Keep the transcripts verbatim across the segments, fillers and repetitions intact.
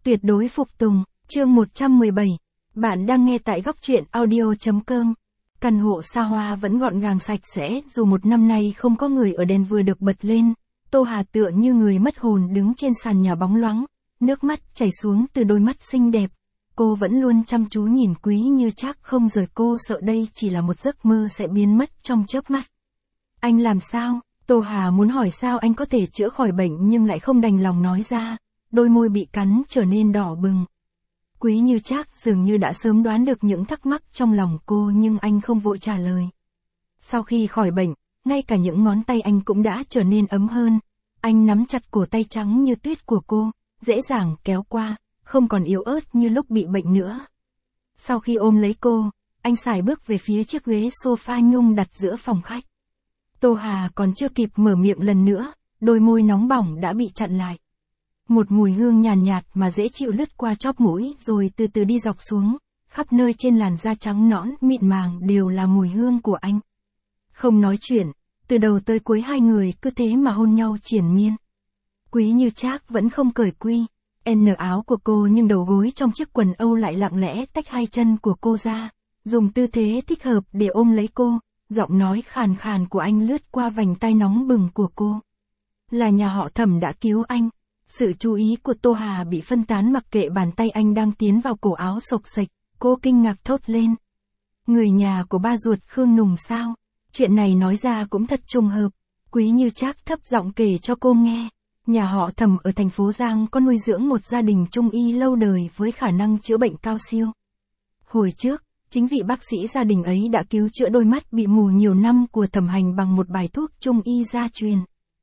Tuyệt đối phục tùng, chương một trăm mười bảy. Bạn đang nghe tại góc truyện audio.com. Căn hộ xa hoa vẫn gọn gàng sạch sẽ, dù một năm nay không có người ở, đèn vừa được bật lên. Tô Hà tựa như người mất hồn đứng trên sàn nhà bóng loáng, nước mắt chảy xuống từ đôi mắt xinh đẹp. Cô vẫn luôn chăm chú nhìn Quý Như Trác không rời, cô sợ đây chỉ là một giấc mơ sẽ biến mất trong chớp mắt. Anh làm sao? Tô Hà muốn hỏi sao anh có thể chữa khỏi bệnh nhưng lại không đành lòng nói ra, đôi môi bị cắn trở nên đỏ bừng. Quý Như Trác dường như đã sớm đoán được những thắc mắc trong lòng cô nhưng anh không vội trả lời. Sau khi khỏi bệnh, ngay cả những ngón tay anh cũng đã trở nên ấm hơn. Anh nắm chặt cổ tay trắng như tuyết của cô, dễ dàng kéo qua, không còn yếu ớt như lúc bị bệnh nữa. Sau khi ôm lấy cô, anh sải bước về phía chiếc ghế sofa nhung đặt giữa phòng khách. Tô Hà còn chưa kịp mở miệng lần nữa, đôi môi nóng bỏng đã bị chặn lại. Một mùi hương nhàn nhạt, nhạt mà dễ chịu lướt qua chóp mũi rồi từ từ đi dọc xuống, khắp nơi trên làn da trắng nõn mịn màng đều là mùi hương của anh. Không nói chuyện, từ đầu tới cuối hai người cứ thế mà hôn nhau triền miên. Quý Như Trác vẫn không cởi quy, n áo của cô nhưng đầu gối trong chiếc quần âu lại lặng lẽ tách hai chân của cô ra, dùng tư thế thích hợp để ôm lấy cô. Giọng nói khàn khàn của anh lướt qua vành tai nóng bừng của cô. Là nhà họ Thẩm đã cứu anh. Sự chú ý của Tô Hà bị phân tán mặc kệ bàn tay anh đang tiến vào cổ áo xộc xệch, cô kinh ngạc thốt lên. Người nhà của ba ruột Khương Nùng sao? Chuyện này nói ra cũng thật trùng hợp. Quý Như Trác thấp giọng kể cho cô nghe. Nhà họ Thẩm ở thành phố Giang có nuôi dưỡng một gia đình trung y lâu đời với khả năng chữa bệnh cao siêu. Hồi trước, chính vị bác sĩ gia đình ấy đã cứu chữa đôi mắt bị mù nhiều năm của Thẩm Hành bằng một bài thuốc trung y gia truyền.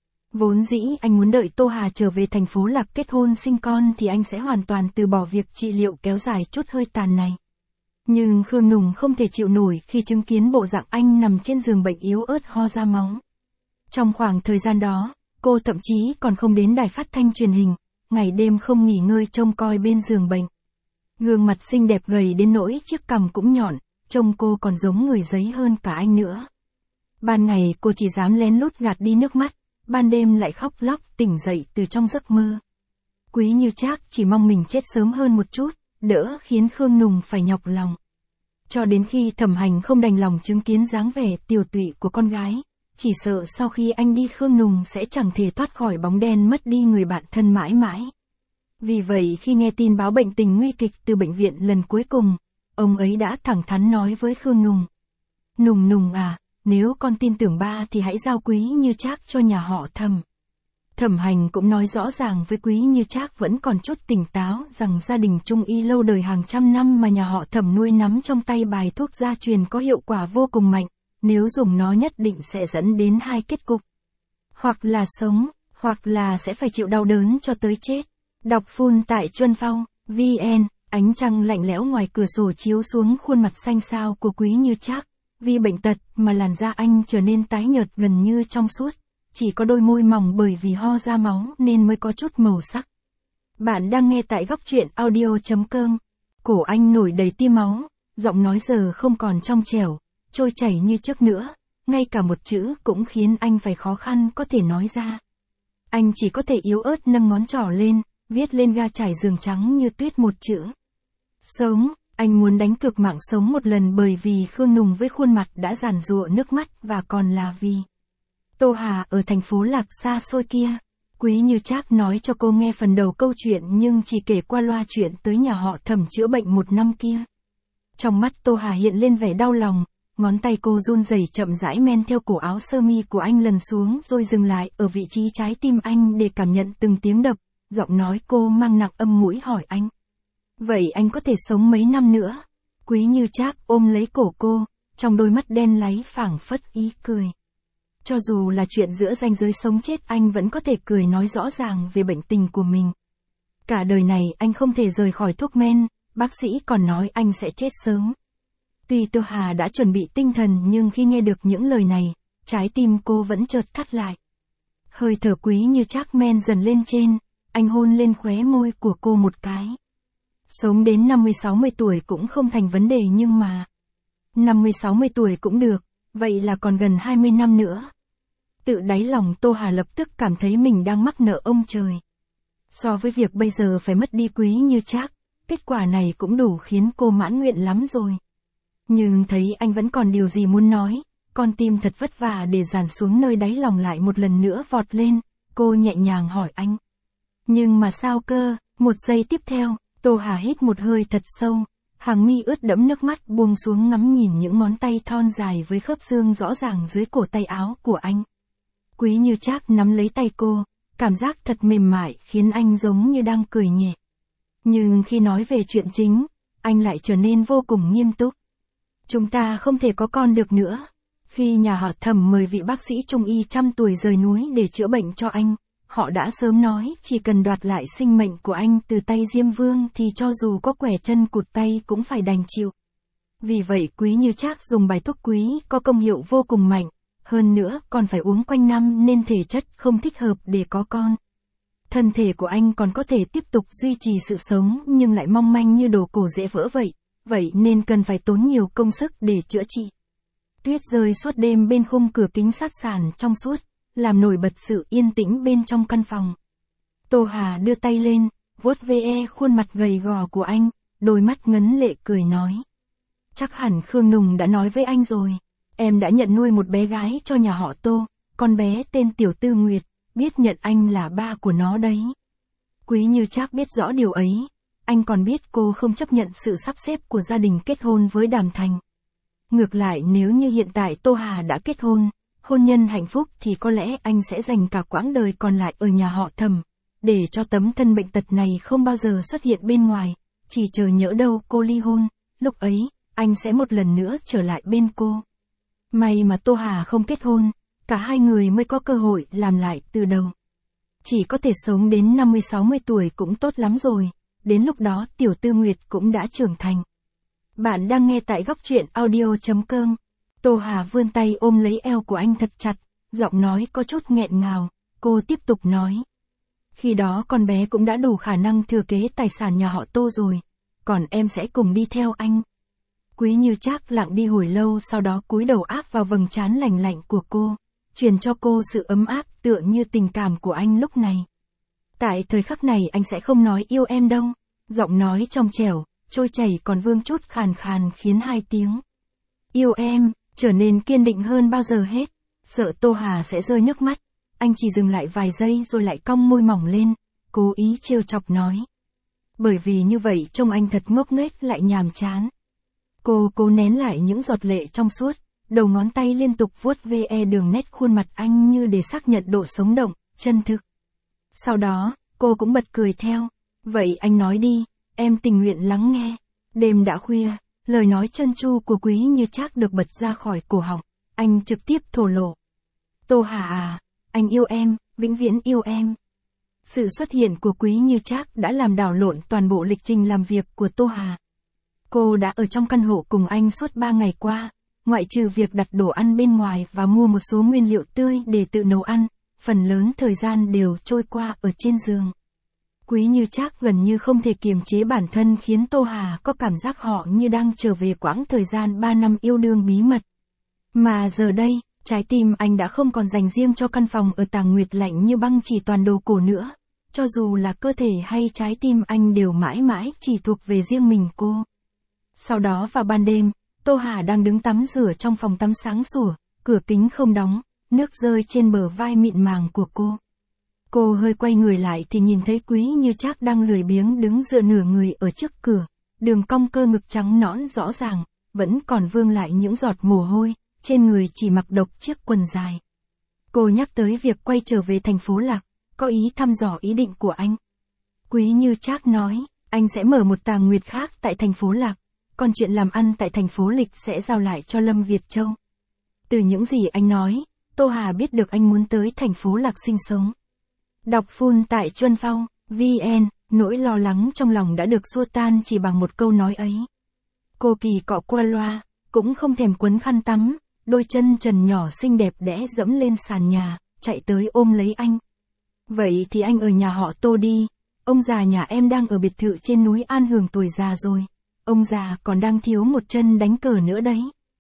Vốn dĩ anh muốn đợi Tô Hà trở về thành phố Lạc kết hôn sinh con thì anh sẽ hoàn toàn từ bỏ việc trị liệu kéo dài chút hơi tàn này. Nhưng Khương Nùng không thể chịu nổi khi chứng kiến bộ dạng anh nằm trên giường bệnh yếu ớt ho ra máu. Trong khoảng thời gian đó, cô thậm chí còn không đến đài phát thanh truyền hình, ngày đêm không nghỉ ngơi trông coi bên giường bệnh. Gương mặt xinh đẹp gầy đến nỗi chiếc cằm cũng nhọn, trông cô còn giống người giấy hơn cả anh nữa. Ban ngày cô chỉ dám lén lút gạt đi nước mắt, ban đêm lại khóc lóc tỉnh dậy từ trong giấc mơ. Quý Như Trác chỉ mong mình chết sớm hơn một chút, đỡ khiến Khương Nùng phải nhọc lòng. Cho đến khi Thẩm Hành không đành lòng chứng kiến dáng vẻ tiều tụy của con gái, chỉ sợ sau khi anh đi Khương Nùng sẽ chẳng thể thoát khỏi bóng đen mất đi người bạn thân mãi mãi. Vì vậy khi nghe tin báo bệnh tình nguy kịch từ bệnh viện lần cuối cùng, ông ấy đã thẳng thắn nói với Khương Nùng. Nùng Nùng à, nếu con tin tưởng ba thì hãy giao Quý Như Trác cho nhà họ Thẩm. Thẩm Hành cũng nói rõ ràng với Quý Như Trác vẫn còn chút tỉnh táo rằng gia đình trung y lâu đời hàng trăm năm mà nhà họ Thẩm nuôi nắm trong tay bài thuốc gia truyền có hiệu quả vô cùng mạnh, nếu dùng nó nhất định sẽ dẫn đến hai kết cục. Hoặc là sống, hoặc là sẽ phải chịu đau đớn cho tới chết. Đọc full tại Chuân Phong, vn, ánh trăng lạnh lẽo ngoài cửa sổ chiếu xuống khuôn mặt xanh xao của Quý Như Trác. Vì bệnh tật mà làn da anh trở nên tái nhợt gần như trong suốt, chỉ có đôi môi mỏng bởi vì ho ra máu nên mới có chút màu sắc. Bạn đang nghe tại góc truyện audio.com. Cổ anh nổi đầy tia máu, giọng nói giờ không còn trong trẻo, trôi chảy như trước nữa, ngay cả một chữ cũng khiến anh phải khó khăn có thể nói ra. Anh chỉ có thể yếu ớt nâng ngón trỏ lên, viết lên ga trải giường trắng như tuyết một chữ. Sống. Anh muốn đánh cược mạng sống một lần bởi vì Khương Nùng với khuôn mặt đã giàn giụa nước mắt và còn là vì Tô Hà ở thành phố Lạc xa xôi kia. Quý Như Trác nói cho cô nghe phần đầu câu chuyện nhưng chỉ kể qua loa chuyện tới nhà họ Thẩm chữa bệnh một năm kia. Trong mắt Tô Hà hiện lên vẻ đau lòng, ngón tay cô run rẩy chậm rãi men theo cổ áo sơ mi của anh lần xuống rồi dừng lại ở vị trí trái tim anh để cảm nhận từng tiếng đập. Giọng nói cô mang nặng âm mũi hỏi anh. Vậy anh có thể sống mấy năm nữa? Quý Như Trác ôm lấy cổ cô, trong đôi mắt đen láy phảng phất ý cười. Cho dù là chuyện giữa ranh giới sống chết anh vẫn có thể cười nói rõ ràng về bệnh tình của mình. Cả đời này anh không thể rời khỏi thuốc men, bác sĩ còn nói anh sẽ chết sớm. Tuy Tô Hà đã chuẩn bị tinh thần nhưng khi nghe được những lời này, trái tim cô vẫn chợt thắt lại. Hơi thở Quý Như Trác men dần lên trên, anh hôn lên khóe môi của cô một cái. Sống đến năm mươi sáu mươi tuổi cũng không thành vấn đề nhưng mà năm mươi sáu mươi tuổi cũng được, vậy là còn gần hai mươi năm nữa. Tự đáy lòng Tô Hà lập tức cảm thấy mình đang mắc nợ ông trời. So với việc bây giờ phải mất đi Quý Như Trác, kết quả này cũng đủ khiến cô mãn nguyện lắm rồi. Nhưng thấy anh vẫn còn điều gì muốn nói, con tim thật vất vả để dàn xuống nơi đáy lòng lại một lần nữa vọt lên, cô nhẹ nhàng hỏi anh. Nhưng mà sao cơ? Một giây tiếp theo, Tô Hà hít một hơi thật sâu, hàng mi ướt đẫm nước mắt buông xuống ngắm nhìn những ngón tay thon dài với khớp xương rõ ràng dưới cổ tay áo của anh. Quý Như Trác nắm lấy tay cô, cảm giác thật mềm mại khiến anh giống như đang cười nhẹ. Nhưng khi nói về chuyện chính, anh lại trở nên vô cùng nghiêm túc. Chúng ta không thể có con được nữa. Khi nhà họ Thẩm mời vị bác sĩ trung y trăm tuổi rời núi để chữa bệnh cho anh, họ đã sớm nói chỉ cần đoạt lại sinh mệnh của anh từ tay Diêm Vương thì cho dù có quẻ chân cụt tay cũng phải đành chịu. Vì vậy Quý Như Trác dùng bài thuốc quý có công hiệu vô cùng mạnh, hơn nữa còn phải uống quanh năm nên thể chất không thích hợp để có con. Thân thể của anh còn có thể tiếp tục duy trì sự sống nhưng lại mong manh như đồ cổ dễ vỡ vậy, vậy nên cần phải tốn nhiều công sức để chữa trị. Tuyết rơi suốt đêm bên khung cửa kính sát sàn trong suốt, làm nổi bật sự yên tĩnh bên trong căn phòng. Tô Hà đưa tay lên, vuốt ve khuôn mặt gầy gò của anh, đôi mắt ngấn lệ cười nói. Chắc hẳn Khương Nùng đã nói với anh rồi, em đã nhận nuôi một bé gái cho nhà họ Tô, con bé tên Tiểu Tư Nguyệt, biết nhận anh là ba của nó đấy. Quý Như Trác biết rõ điều ấy, anh còn biết cô không chấp nhận sự sắp xếp của gia đình kết hôn với Đàm Thành. Ngược lại nếu như hiện tại Tô Hà đã kết hôn, hôn nhân hạnh phúc thì có lẽ anh sẽ dành cả quãng đời còn lại ở nhà họ Thẩm, để cho tấm thân bệnh tật này không bao giờ xuất hiện bên ngoài, chỉ chờ nhỡ đâu cô ly hôn, lúc ấy, anh sẽ một lần nữa trở lại bên cô. May mà Tô Hà không kết hôn, cả hai người mới có cơ hội làm lại từ đầu. Chỉ có thể sống đến năm mươi sáu mươi tuổi cũng tốt lắm rồi, đến lúc đó Tiểu Tư Nguyệt cũng đã trưởng thành. Bạn đang nghe tại góc truyện audio chấm com. Tô Hà vươn tay ôm lấy eo của anh thật chặt, giọng nói có chút nghẹn ngào, cô tiếp tục nói. Khi đó con bé cũng đã đủ khả năng thừa kế tài sản nhà họ Tô rồi, còn em sẽ cùng đi theo anh. Quý Như Trác lặng đi hồi lâu sau đó cúi đầu áp vào vầng trán lành lạnh của cô, truyền cho cô sự ấm áp tựa như tình cảm của anh lúc này. Tại thời khắc này anh sẽ không nói yêu em đâu, giọng nói trong trẻo, trôi chảy còn vương chút khàn khàn khiến hai tiếng yêu em trở nên kiên định hơn bao giờ hết. Sợ Tô Hà sẽ rơi nước mắt, anh chỉ dừng lại vài giây rồi lại cong môi mỏng lên, cố ý trêu chọc nói. Bởi vì như vậy trông anh thật ngốc nghếch lại nhàm chán. Cô cố nén lại những giọt lệ trong suốt, đầu ngón tay liên tục vuốt ve đường nét khuôn mặt anh như để xác nhận độ sống động, chân thực. Sau đó, cô cũng bật cười theo. Vậy anh nói đi, em tình nguyện lắng nghe. Đêm đã khuya, lời nói trơn tru của Quý Như Trác được bật ra khỏi cổ họng, anh trực tiếp thổ lộ. Tô Hà à, anh yêu em, vĩnh viễn yêu em. Sự xuất hiện của Quý Như Trác đã làm đảo lộn toàn bộ lịch trình làm việc của Tô Hà. Cô đã ở trong căn hộ cùng anh suốt ba ngày qua, ngoại trừ việc đặt đồ ăn bên ngoài và mua một số nguyên liệu tươi để tự nấu ăn, phần lớn thời gian đều trôi qua ở trên giường. Quý Như Trác gần như không thể kiềm chế bản thân khiến Tô Hà có cảm giác họ như đang trở về quãng thời gian ba năm yêu đương bí mật. Mà giờ đây, trái tim anh đã không còn dành riêng cho căn phòng ở Tàng Nguyệt lạnh như băng chỉ toàn đồ cổ nữa. Cho dù là cơ thể hay trái tim anh đều mãi mãi chỉ thuộc về riêng mình cô. Sau đó vào ban đêm, Tô Hà đang đứng tắm rửa trong phòng tắm sáng sủa, cửa kính không đóng, nước rơi trên bờ vai mịn màng của cô. Cô hơi quay người lại thì nhìn thấy Quý Như Trác đang lười biếng đứng dựa nửa người ở trước cửa, đường cong cơ ngực trắng nõn rõ ràng, vẫn còn vương lại những giọt mồ hôi, trên người chỉ mặc độc chiếc quần dài. Cô nhắc tới việc quay trở về thành phố Lạc, có ý thăm dò ý định của anh. Quý Như Trác nói, anh sẽ mở một Tàng Nguyệt khác tại thành phố Lạc, còn chuyện làm ăn tại thành phố Lịch sẽ giao lại cho Lâm Việt Châu. Từ những gì anh nói, Tô Hà biết được anh muốn tới thành phố Lạc sinh sống. Đọc full tại Chuân Phong, vn, nỗi lo lắng trong lòng đã được xua tan chỉ bằng một câu nói ấy. Cô kỳ cọ qua loa, cũng không thèm quấn khăn tắm, đôi chân trần nhỏ xinh đẹp đẽ dẫm lên sàn nhà, chạy tới ôm lấy anh. Vậy thì anh ở nhà họ Tô đi, ông già nhà em đang ở biệt thự trên núi An Hưởng tuổi già rồi, ông già còn đang thiếu một chân đánh cờ nữa đấy.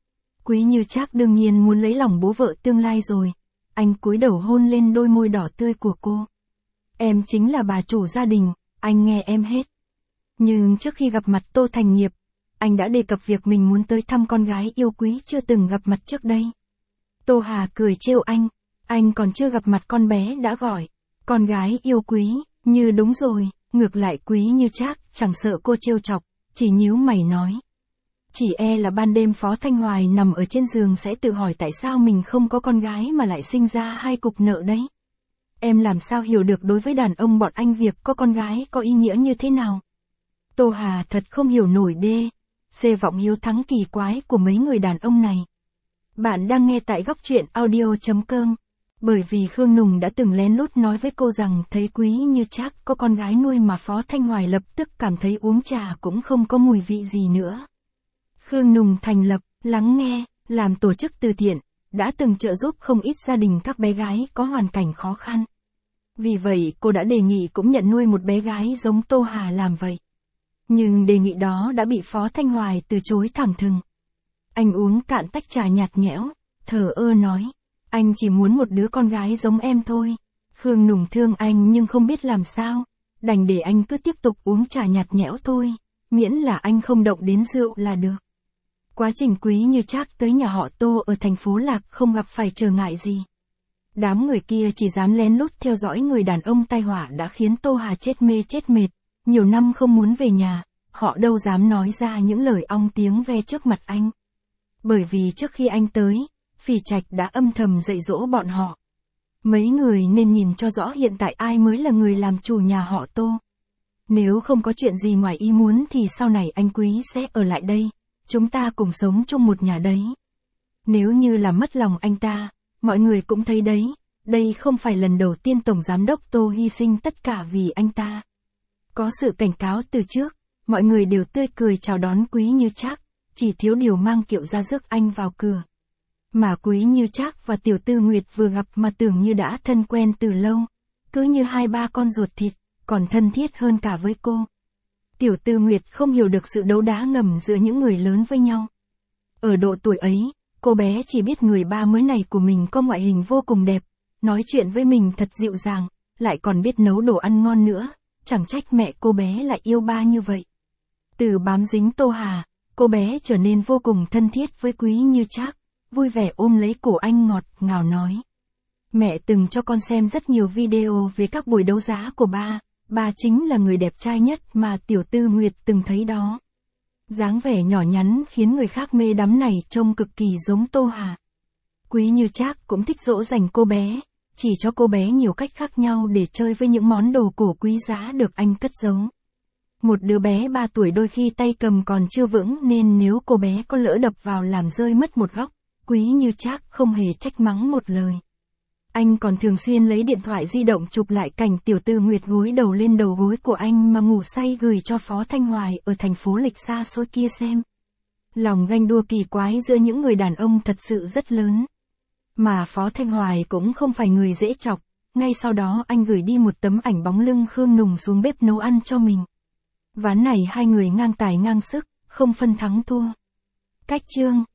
Quý Như Trác đương nhiên muốn lấy lòng bố vợ tương lai rồi, anh cúi đầu hôn lên đôi môi đỏ tươi của cô. Em chính là bà chủ gia đình, anh nghe em hết. Nhưng trước khi gặp mặt Tô Thành Nghiệp, anh đã đề cập việc mình muốn tới thăm con gái yêu quý chưa từng gặp mặt trước đây. Tô Hà cười trêu anh, anh còn chưa gặp mặt con bé đã gọi, con gái yêu quý, Như đúng rồi, ngược lại Quý Như Trác chẳng sợ cô trêu chọc, chỉ nhíu mày nói. Chỉ e là ban đêm Phó Thanh Hoài nằm ở trên giường sẽ tự hỏi tại sao mình không có con gái mà lại sinh ra hai cục nợ đấy. Em làm sao hiểu được đối với đàn ông bọn anh việc có con gái có ý nghĩa như thế nào. Tô Hà thật không hiểu nổi đê, xê vọng hiếu thắng kỳ quái của mấy người đàn ông này. Bạn đang nghe tại góc truyện audio chấm com. Bởi vì Khương Nùng đã từng lén lút nói với cô rằng thấy Quý Như Trác có con gái nuôi mà Phó Thanh Hoài lập tức cảm thấy uống trà cũng không có mùi vị gì nữa. Khương Nùng thành lập, lắng nghe, làm tổ chức từ thiện, đã từng trợ giúp không ít gia đình các bé gái có hoàn cảnh khó khăn. Vì vậy cô đã đề nghị cũng nhận nuôi một bé gái giống Tô Hà làm vậy. Nhưng đề nghị đó đã bị Phó Thanh Hoài từ chối thẳng thừng. Anh uống cạn tách trà nhạt nhẽo, thờ ơ nói, anh chỉ muốn một đứa con gái giống em thôi. Khương Nùng thương anh nhưng không biết làm sao, đành để anh cứ tiếp tục uống trà nhạt nhẽo thôi, miễn là anh không động đến rượu là được. Quá trình Quý Như Trác tới nhà họ Tô ở thành phố Lạc không gặp phải trở ngại gì. Đám người kia chỉ dám lén lút theo dõi người đàn ông tai họa đã khiến Tô Hà chết mê chết mệt, nhiều năm không muốn về nhà, họ đâu dám nói ra những lời ong tiếng ve trước mặt anh. Bởi vì trước khi anh tới, Phỉ Trạch đã âm thầm dạy dỗ bọn họ. Mấy người nên nhìn cho rõ hiện tại ai mới là người làm chủ nhà họ Tô. Nếu không có chuyện gì ngoài ý muốn thì sau này anh Quý sẽ ở lại đây, chúng ta cùng sống chung một nhà đấy. Nếu như là mất lòng anh ta, mọi người cũng thấy đấy, đây không phải lần đầu tiên Tổng Giám đốc Tô hy sinh tất cả vì anh ta. Có sự cảnh cáo từ trước, mọi người đều tươi cười chào đón Quý Như Trác, chỉ thiếu điều mang kiệu ra rước anh vào cửa. Mà Quý Như Trác và Tiểu Tư Nguyệt vừa gặp mà tưởng như đã thân quen từ lâu, cứ như hai ba con ruột thịt, còn thân thiết hơn cả với cô. Tiểu Tư Nguyệt không hiểu được sự đấu đá ngầm giữa những người lớn với nhau. Ở độ tuổi ấy, cô bé chỉ biết người ba mới này của mình có ngoại hình vô cùng đẹp, nói chuyện với mình thật dịu dàng, lại còn biết nấu đồ ăn ngon nữa, chẳng trách mẹ cô bé lại yêu ba như vậy. Từ bám dính Tô Hà, cô bé trở nên vô cùng thân thiết với Quý Như Trác, vui vẻ ôm lấy cổ anh ngọt ngào nói. Mẹ từng cho con xem rất nhiều video về các buổi đấu giá của ba, ba chính là người đẹp trai nhất mà Tiểu Tư Nguyệt từng thấy đó. Dáng vẻ nhỏ nhắn khiến người khác mê đắm này trông cực kỳ giống Tô Hà. Quý Như Trác cũng thích dỗ dành cô bé, chỉ cho cô bé nhiều cách khác nhau để chơi với những món đồ cổ quý giá được anh cất giấu. Một đứa bé ba tuổi đôi khi tay cầm còn chưa vững nên nếu cô bé có lỡ đập vào làm rơi mất một góc, Quý Như Trác không hề trách mắng một lời. Anh còn thường xuyên lấy điện thoại di động chụp lại cảnh Tiểu Tư Nguyệt gối đầu lên đầu gối của anh mà ngủ say gửi cho Phó Thanh Hoài ở thành phố Lịch xa xôi kia xem. Lòng ganh đua kỳ quái giữa những người đàn ông thật sự rất lớn. Mà Phó Thanh Hoài cũng không phải người dễ chọc, ngay sau đó anh gửi đi một tấm ảnh bóng lưng Khương Nùng xuống bếp nấu ăn cho mình. Ván này hai người ngang tài ngang sức, không phân thắng thua. Cách chương